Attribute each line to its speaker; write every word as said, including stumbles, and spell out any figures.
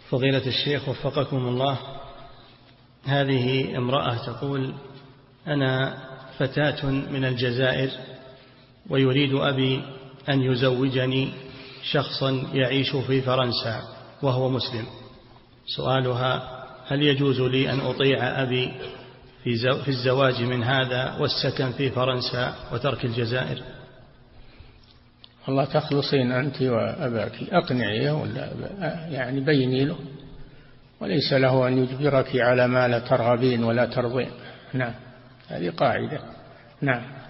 Speaker 1: فضيلة الشيخ وفقكم الله، هذه امرأة تقول: أنا فتاة من الجزائر ويريد أبي أن يزوجني شخصا يعيش في فرنسا وهو مسلم. سؤالها: هل يجوز لي أن أطيع أبي في الزواج من هذا والسكن في فرنسا وترك الجزائر؟
Speaker 2: والله تخلصين أنت وأباك، أقنعيه ولا يعني بيني له، وليس له أن يجبرك على ما لا ترغبين ولا ترضين. نعم، هذه قاعدة. نعم.